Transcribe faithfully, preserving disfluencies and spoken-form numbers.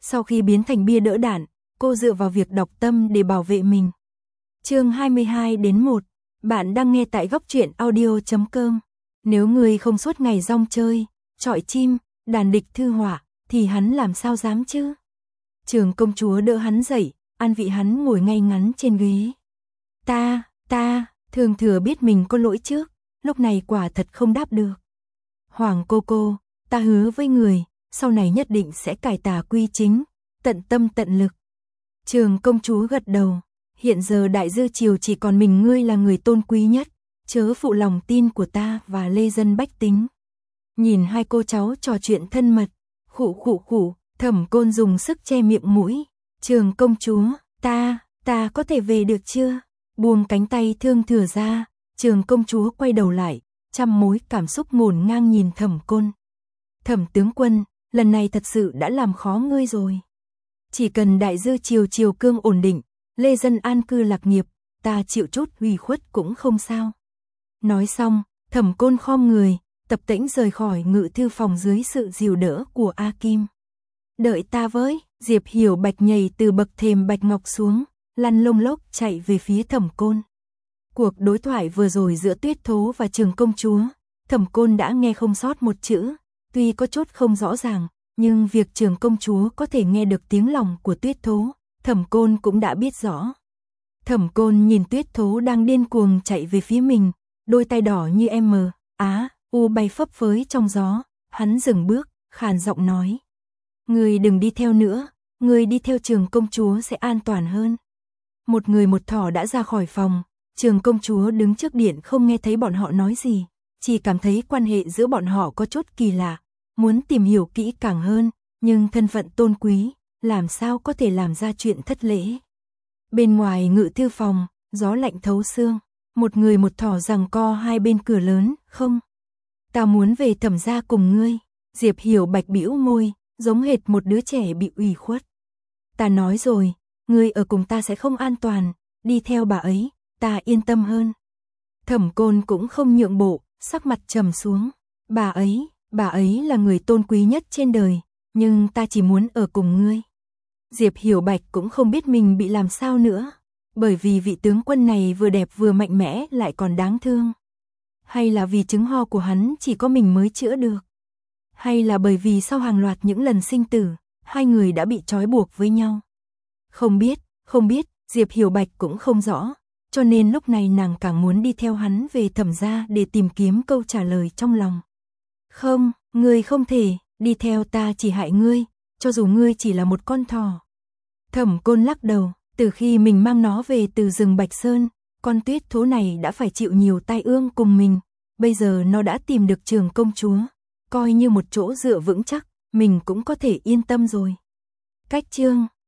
Sau khi biến thành bia đỡ đạn, cô dựa vào việc đọc tâm để bảo vệ mình. Chương hai mươi hai đến một. Bạn đang nghe tại góc truyện audio chấm com. Nếu người không suốt ngày rong chơi, chọi chim, đàn địch thư họa, thì hắn làm sao dám chứ? Trường công chúa đỡ hắn dậy, an vị hắn ngồi ngay ngắn trên ghế. Ta, ta, Thường Thừa biết mình có lỗi trước, lúc này quả thật không đáp được. Hoàng cô cô, ta hứa với người, sau này nhất định sẽ cải tà quy chính, tận tâm tận lực. Trường công chúa gật đầu, hiện giờ đại dư triều chỉ còn mình ngươi là người tôn quý nhất, chớ phụ lòng tin của ta và lê dân bách tính. Nhìn hai cô cháu trò chuyện thân mật, khụ khụ khụ, Thẩm Côn dùng sức che miệng mũi. Trường công chúa, ta, ta có thể về được chưa? Buông cánh tay Thương Thừa ra, trường công chúa quay đầu lại, trăm mối cảm xúc ngổn ngang nhìn Thẩm Côn. Thẩm tướng quân, lần này thật sự đã làm khó ngươi rồi. Chỉ cần đại dư triều triều cương ổn định, lê dân an cư lạc nghiệp, ta chịu chút ủy khuất cũng không sao. Nói xong, Thẩm Côn khom người, tập tễnh rời khỏi ngự thư phòng dưới sự dìu đỡ của A Kim. Đợi ta với, Diệp Hiểu Bạch nhảy từ bậc thềm bạch ngọc xuống, lăn lông lốc chạy về phía Thẩm Côn. Cuộc đối thoại vừa rồi giữa Tuyết Thố và Trường công chúa, Thẩm Côn đã nghe không sót một chữ, tuy có chút không rõ ràng, nhưng việc Trường công chúa có thể nghe được tiếng lòng của Tuyết Thố, Thẩm Côn cũng đã biết rõ. Thẩm Côn nhìn Tuyết Thố đang điên cuồng chạy về phía mình, đôi tay đỏ như em á, u bay phấp phới trong gió, hắn dừng bước, khàn giọng nói: "Ngươi đừng đi theo nữa, ngươi đi theo Trường công chúa sẽ an toàn hơn." Một người một thỏ đã ra khỏi phòng, Trường công chúa đứng trước điện không nghe thấy bọn họ nói gì, chỉ cảm thấy quan hệ giữa bọn họ có chút kỳ lạ, muốn tìm hiểu kỹ càng hơn, nhưng thân phận tôn quý, làm sao có thể làm ra chuyện thất lễ. Bên ngoài ngự thư phòng, gió lạnh thấu xương, một người một thỏ giằng co hai bên cửa lớn. "Không, ta muốn về Thẩm gia cùng ngươi." Diệp Hiểu Bạch bĩu môi, giống hệt một đứa trẻ bị ủy khuất. "Ta nói rồi, ngươi ở cùng ta sẽ không an toàn, đi theo bà ấy, ta yên tâm hơn." Thẩm Côn cũng không nhượng bộ, sắc mặt trầm xuống. "Bà ấy, bà ấy là người tôn quý nhất trên đời, nhưng ta chỉ muốn ở cùng ngươi." Diệp Hiểu Bạch cũng không biết mình bị làm sao nữa, bởi vì vị tướng quân này vừa đẹp vừa mạnh mẽ lại còn đáng thương. Hay là vì chứng ho của hắn chỉ có mình mới chữa được? Hay là bởi vì sau hàng loạt những lần sinh tử, hai người đã bị trói buộc với nhau? Không biết, không biết, Diệp Hiểu Bạch cũng không rõ, cho nên lúc này nàng càng muốn đi theo hắn về Thẩm gia để tìm kiếm câu trả lời trong lòng. "Không, ngươi không thể, đi theo ta chỉ hại ngươi, cho dù ngươi chỉ là một con thỏ." Thẩm Côn lắc đầu, từ khi mình mang nó về từ rừng Bạch Sơn, con Tuyết Thố này đã phải chịu nhiều tai ương cùng mình, bây giờ nó đã tìm được Trường công chúa, coi như một chỗ dựa vững chắc, mình cũng có thể yên tâm rồi. Cách chương